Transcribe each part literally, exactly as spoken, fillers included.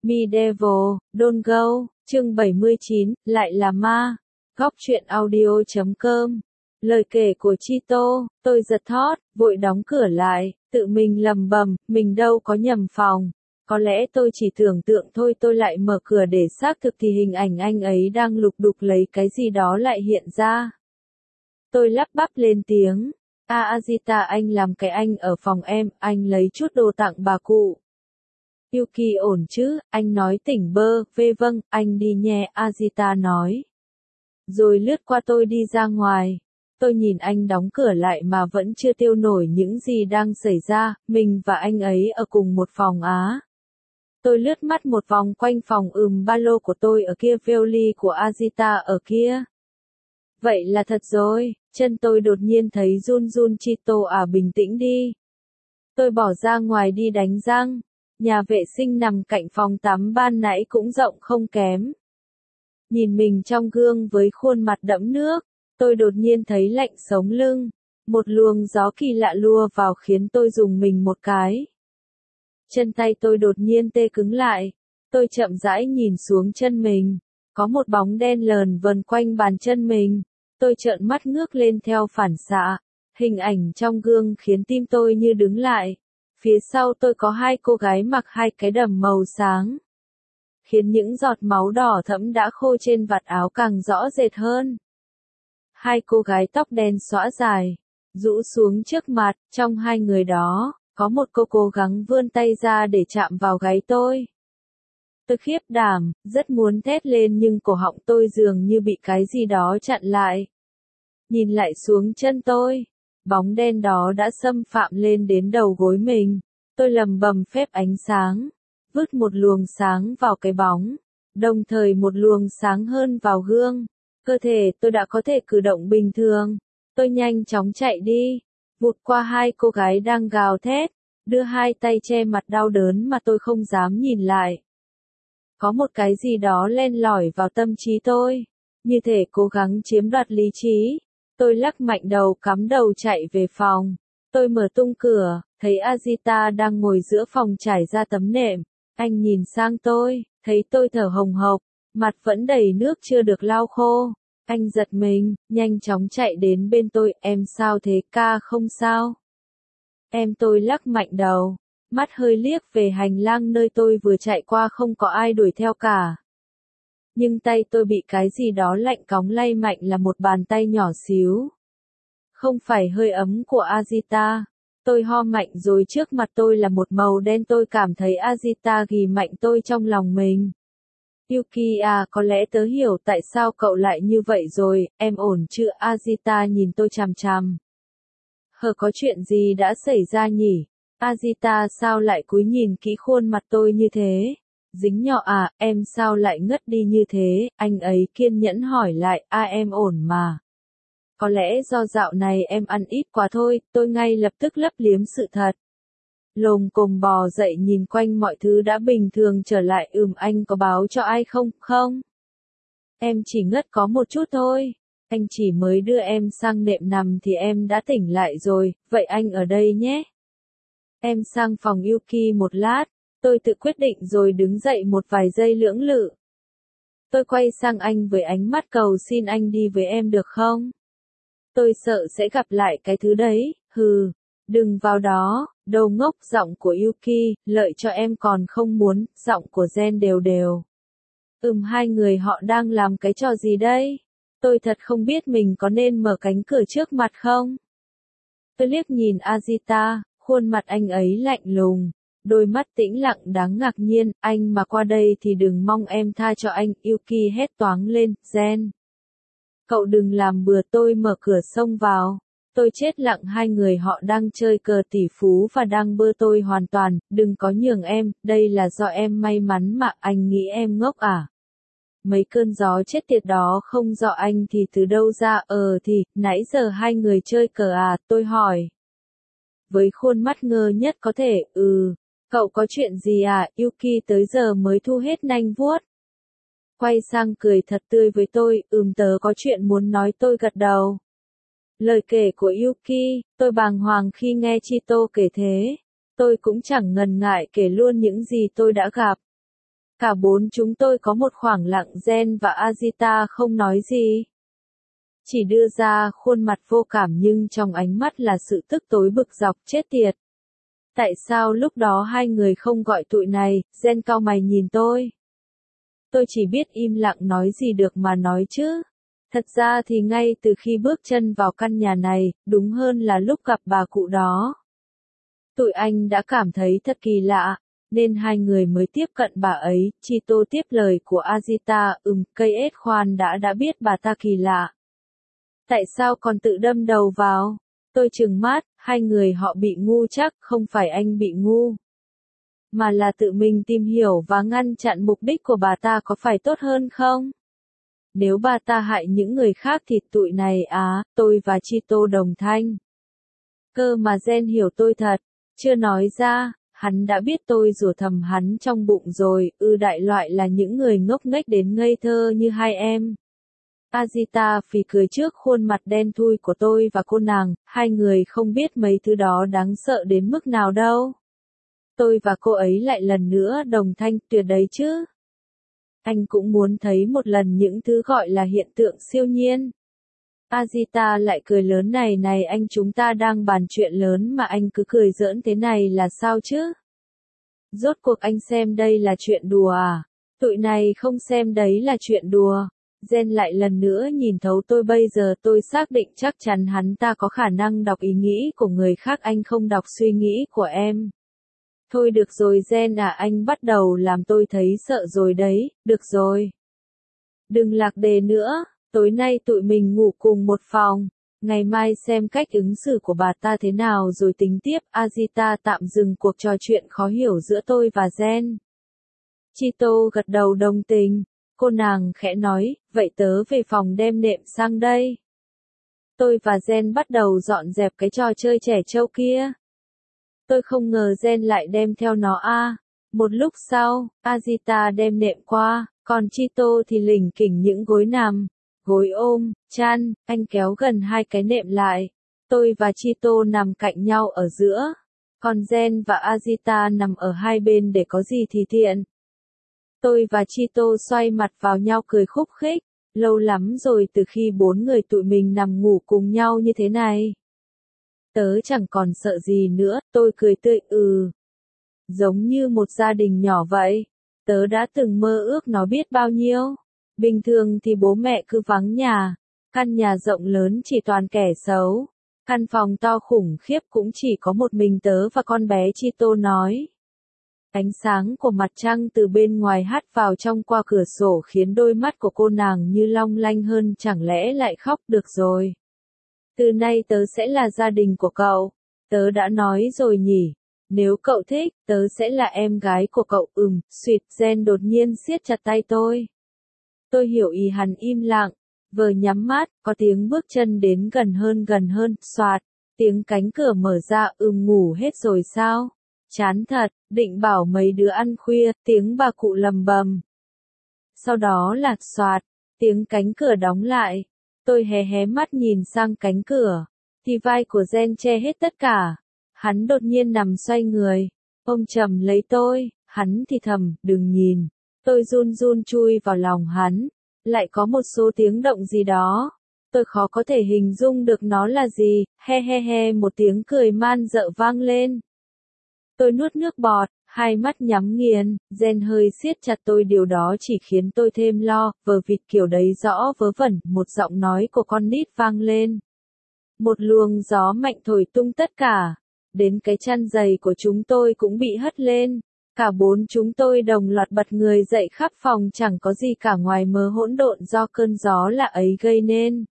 Medieval, Don't Go, chương bảy mươi chín, lại là ma. Góc truyện audio chấm com. Lời kể của Chito, tôi giật thót, vội đóng cửa lại, tự mình lầm bầm, mình đâu có nhầm phòng. Có lẽ tôi chỉ tưởng tượng thôi. Tôi lại mở cửa để xác thực thì hình ảnh anh ấy đang lục đục lấy cái gì đó lại hiện ra. Tôi lắp bắp lên tiếng, a Azita, anh làm cái anh ở phòng em, anh lấy chút đồ tặng bà cụ. Yuki ổn chứ, anh nói tỉnh bơ, vê vâng, anh đi nhé, Azita nói. Rồi lướt qua tôi đi ra ngoài. Tôi nhìn anh đóng cửa lại mà vẫn chưa tiêu nổi những gì đang xảy ra, mình và anh ấy ở cùng một phòng á. Tôi lướt mắt một vòng quanh phòng, ừm ba lô của tôi ở kia, vali của Azita ở kia. Vậy là thật rồi, chân tôi đột nhiên thấy run run. Chito à, bình tĩnh đi. Tôi bỏ ra ngoài đi đánh răng. Nhà vệ sinh nằm cạnh phòng tắm ban nãy cũng rộng không kém. Nhìn mình trong gương với khuôn mặt đẫm nước, tôi đột nhiên thấy lạnh sống lưng. Một luồng gió kỳ lạ lùa vào khiến tôi rùng mình một cái. Chân tay tôi đột nhiên tê cứng lại. Tôi chậm rãi nhìn xuống chân mình. Có một bóng đen lờn vờn quanh bàn chân mình. Tôi trợn mắt ngước lên theo phản xạ. Hình ảnh trong gương khiến tim tôi như đứng lại. Phía sau tôi có hai cô gái mặc hai cái đầm màu sáng, khiến những giọt máu đỏ thẫm đã khô trên vạt áo càng rõ rệt hơn. Hai cô gái tóc đen xõa dài, rũ xuống trước mặt. Trong hai người đó, có một cô cố gắng vươn tay ra để chạm vào gáy tôi. Tôi khiếp đảm, rất muốn thét lên nhưng cổ họng tôi dường như bị cái gì đó chặn lại. Nhìn lại xuống chân tôi. Bóng đen đó đã xâm phạm lên đến đầu gối mình. Tôi lầm bầm phép ánh sáng, vứt một luồng sáng vào cái bóng, đồng thời một luồng sáng hơn vào gương. Cơ thể tôi đã có thể cử động bình thường. Tôi nhanh chóng chạy đi, vụt qua hai cô gái đang gào thét, đưa hai tay che mặt đau đớn mà tôi không dám nhìn lại. Có một cái gì đó len lỏi vào tâm trí tôi, như thể cố gắng chiếm đoạt lý trí. Tôi lắc mạnh đầu, cắm đầu chạy về phòng. Tôi mở tung cửa, thấy Azita đang ngồi giữa phòng trải ra tấm nệm. Anh nhìn sang tôi, thấy tôi thở hồng hộc, mặt vẫn đầy nước chưa được lau khô. Anh giật mình, nhanh chóng chạy đến bên tôi, em sao thế, ca không sao? Em, tôi lắc mạnh đầu, mắt hơi liếc về hành lang nơi tôi vừa chạy qua, không có ai đuổi theo cả. Nhưng tay tôi bị cái gì đó lạnh cóng lay mạnh, là một bàn tay nhỏ xíu. Không phải hơi ấm của Azita. Tôi ho mạnh rồi trước mặt tôi là một màu đen. Tôi cảm thấy Azita ghì mạnh tôi trong lòng mình. Yuki à, có lẽ tớ hiểu tại sao cậu lại như vậy rồi, em ổn chứ? Azita nhìn tôi chằm chằm. Hờ, có chuyện gì đã xảy ra nhỉ? Azita sao lại cúi nhìn kỹ khuôn mặt tôi như thế? Dính nhỏ à, em sao lại ngất đi như thế? Anh ấy kiên nhẫn hỏi lại, a em ổn mà. Có lẽ do dạo này em ăn ít quá thôi. Tôi ngay lập tức lấp liếm sự thật. Lồm cồm bò dậy nhìn quanh, mọi thứ đã bình thường trở lại. Ừm, anh có báo cho ai không? Không. Em chỉ ngất có một chút thôi. Anh chỉ mới đưa em sang nệm nằm thì em đã tỉnh lại rồi. Vậy anh ở đây nhé. Em sang phòng Yuki một lát. Tôi tự quyết định rồi đứng dậy một vài giây lưỡng lự. Tôi quay sang anh với ánh mắt cầu xin, anh đi với em được không? Tôi sợ sẽ gặp lại cái thứ đấy. Hừ, đừng vào đó, đồ ngốc. Giọng của Yuki, lợi cho em còn không muốn. Giọng của Gen đều đều. Ừm, hai người họ đang làm cái trò gì đây? Tôi thật không biết mình có nên mở cánh cửa trước mặt không? Tôi liếc nhìn Azita, khuôn mặt anh ấy lạnh lùng. Đôi mắt tĩnh lặng đáng ngạc nhiên. Anh mà qua đây thì đừng mong em tha cho anh. Yuki hét toáng lên. Gen, cậu đừng làm bừa. Tôi mở cửa xông vào. Tôi chết lặng. Hai người họ đang chơi cờ tỷ phú và đang bơ tôi hoàn toàn. Đừng có nhường em, đây là do em may mắn mà. Anh nghĩ em ngốc à? Mấy cơn gió chết tiệt đó không do anh thì từ đâu ra? Ờ thì, nãy giờ hai người chơi cờ à? Tôi hỏi. Với khuôn mắt ngơ nhất có thể. Ừ. Cậu có chuyện gì à? Yuki tới giờ mới thu hết nanh vuốt. Quay sang cười thật tươi với tôi. Ừm, tớ có chuyện muốn nói. Tôi gật đầu. Lời kể của Yuki, tôi bàng hoàng khi nghe Chito kể thế. Tôi cũng chẳng ngần ngại kể luôn những gì tôi đã gặp. Cả bốn chúng tôi có một khoảng lặng, Gen và Azita không nói gì. Chỉ đưa ra khuôn mặt vô cảm nhưng trong ánh mắt là sự tức tối bực dọc chết tiệt. Tại sao lúc đó hai người không gọi tụi này? Gen cau mày nhìn tôi. Tôi chỉ biết im lặng, nói gì được mà nói chứ. Thật ra thì ngay từ khi bước chân vào căn nhà này, đúng hơn là lúc gặp bà cụ đó, tụi anh đã cảm thấy thật kỳ lạ, nên hai người mới tiếp cận bà ấy. Chito tiếp lời của Azita, ừm, cây ết khoan đã đã biết bà ta kỳ lạ. Tại sao còn tự đâm đầu vào? Tôi trừng mắt, hai người họ bị ngu chắc, không phải anh bị ngu, mà là tự mình tìm hiểu và ngăn chặn mục đích của bà ta, có phải tốt hơn không? Nếu bà ta hại những người khác thì tụi này á, tôi và Chito đồng thanh. Cơ mà Gen hiểu tôi thật, chưa nói ra, hắn đã biết tôi rủa thầm hắn trong bụng rồi, ư đại loại là những người ngốc nghếch đến ngây thơ như hai em. Azita phì cười trước khuôn mặt đen thui của tôi và cô nàng, hai người không biết mấy thứ đó đáng sợ đến mức nào đâu. Tôi và cô ấy lại lần nữa đồng thanh, tuyệt đấy chứ. Anh cũng muốn thấy một lần những thứ gọi là hiện tượng siêu nhiên. Azita lại cười lớn, này này anh, chúng ta đang bàn chuyện lớn mà anh cứ cười giỡn thế này là sao chứ? Rốt cuộc anh xem đây là chuyện đùa à? Tụi này không xem đấy là chuyện đùa. Gen lại lần nữa nhìn thấu tôi, bây giờ tôi xác định chắc chắn hắn ta có khả năng đọc ý nghĩ của người khác, anh không đọc suy nghĩ của em. Thôi được rồi Gen à, anh bắt đầu làm tôi thấy sợ rồi đấy, được rồi. Đừng lạc đề nữa, tối nay tụi mình ngủ cùng một phòng, ngày mai xem cách ứng xử của bà ta thế nào rồi tính tiếp. Azita tạm dừng cuộc trò chuyện khó hiểu giữa tôi và Gen. Chito gật đầu đồng tình, cô nàng khẽ nói, vậy tớ về phòng đem nệm sang đây. Tôi và Gen bắt đầu dọn dẹp cái trò chơi trẻ trâu kia. Tôi không ngờ Gen lại đem theo nó a. À. Một lúc sau, Azita đem nệm qua, còn Chito thì lỉnh kỉnh những gối nằm, gối ôm, chăn. Anh kéo gần hai cái nệm lại. Tôi và Chito nằm cạnh nhau ở giữa, còn Gen và Azita nằm ở hai bên để có gì thì tiện. Tôi và Chito xoay mặt vào nhau cười khúc khích, lâu lắm rồi từ khi bốn người tụi mình nằm ngủ cùng nhau như thế này. Tớ chẳng còn sợ gì nữa, tôi cười tươi, ừ. Giống như một gia đình nhỏ vậy. Tớ đã từng mơ ước nó biết bao nhiêu. Bình thường thì bố mẹ cứ vắng nhà. Căn nhà rộng lớn chỉ toàn kẻ xấu. Căn phòng to khủng khiếp cũng chỉ có một mình tớ và con bé, Chito nói. Ánh sáng của mặt trăng từ bên ngoài hắt vào trong qua cửa sổ khiến đôi mắt của cô nàng như long lanh hơn, chẳng lẽ lại khóc? Được rồi. Từ nay tớ sẽ là gia đình của cậu. Tớ đã nói rồi nhỉ. Nếu cậu thích, tớ sẽ là em gái của cậu. Ừm, suýt. Gen đột nhiên siết chặt tay tôi. Tôi hiểu ý hắn, im lặng. Vừa nhắm mắt, có tiếng bước chân đến gần hơn gần hơn, xoạt. Tiếng cánh cửa mở ra, ừm, ngủ hết rồi sao? Chán thật, định bảo mấy đứa ăn khuya, tiếng bà cụ lầm bầm. Sau đó là xoạt, tiếng cánh cửa đóng lại. Tôi hé hé mắt nhìn sang cánh cửa, thì vai của Gen che hết tất cả. Hắn đột nhiên nằm xoay người, ôm chầm lấy tôi, hắn thì thầm, đừng nhìn. Tôi run run chui vào lòng hắn, lại có một số tiếng động gì đó. Tôi khó có thể hình dung được nó là gì, he he he, một tiếng cười man dợ vang lên. Tôi nuốt nước bọt, hai mắt nhắm nghiền, Gen hơi siết chặt tôi, điều đó chỉ khiến tôi thêm lo, vờ vịt kiểu đấy rõ vớ vẩn, một giọng nói của con nít vang lên. Một luồng gió mạnh thổi tung tất cả, đến cái chăn dày của chúng tôi cũng bị hất lên. Cả bốn chúng tôi đồng loạt bật người dậy, khắp phòng chẳng có gì cả ngoài mớ hỗn độn do cơn gió lạ ấy gây nên.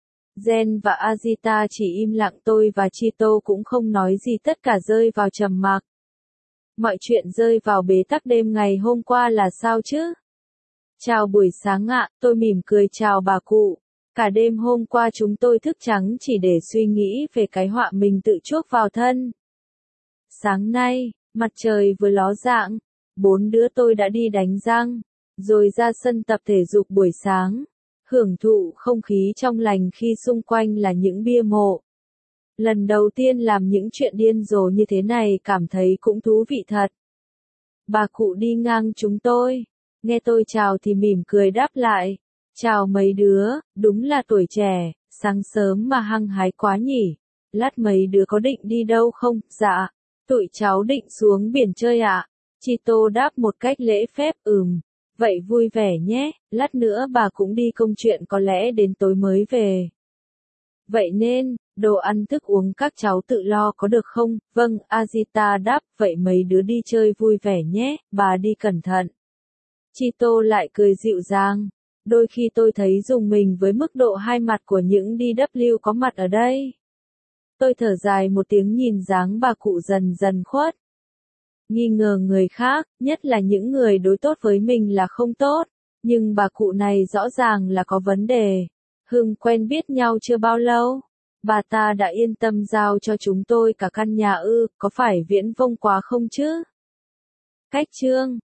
Gen và Azita chỉ im lặng, tôi và Chito cũng không nói gì, tất cả rơi vào trầm mặc. Mọi chuyện rơi vào bế tắc. Đêm ngày hôm qua là sao chứ? Chào buổi sáng ạ, tôi mỉm cười chào bà cụ. Cả đêm hôm qua chúng tôi thức trắng chỉ để suy nghĩ về cái họa mình tự chuốc vào thân. Sáng nay, mặt trời vừa ló dạng, bốn đứa tôi đã đi đánh răng, rồi ra sân tập thể dục buổi sáng, hưởng thụ không khí trong lành khi xung quanh là những bia mộ. Lần đầu tiên làm những chuyện điên rồ như thế này, cảm thấy cũng thú vị thật. Bà cụ đi ngang chúng tôi, Nghe tôi chào thì mỉm cười đáp lại. Chào mấy đứa, đúng là tuổi trẻ, sáng sớm mà hăng hái quá nhỉ. Lát mấy đứa có định đi đâu không? Dạ, tụi cháu định xuống biển chơi ạ. Chito đáp một cách lễ phép. Ừm, vậy vui vẻ nhé, lát nữa bà cũng đi công chuyện có lẽ đến tối mới về. Vậy nên, đồ ăn thức uống các cháu tự lo có được không? Vâng, Azita đáp, vậy mấy đứa đi chơi vui vẻ nhé, bà đi cẩn thận. Chito lại cười dịu dàng. Đôi khi tôi thấy rùng mình với mức độ hai mặt của những đê vê có mặt ở đây. Tôi thở dài một tiếng nhìn dáng bà cụ dần dần khuất. Nghi ngờ người khác, nhất là những người đối tốt với mình là không tốt. Nhưng bà cụ này rõ ràng là có vấn đề. Hưng quen biết nhau chưa bao lâu. Bà ta đã yên tâm giao cho chúng tôi cả căn nhà ư, có phải viễn vông quá không chứ? Cách chương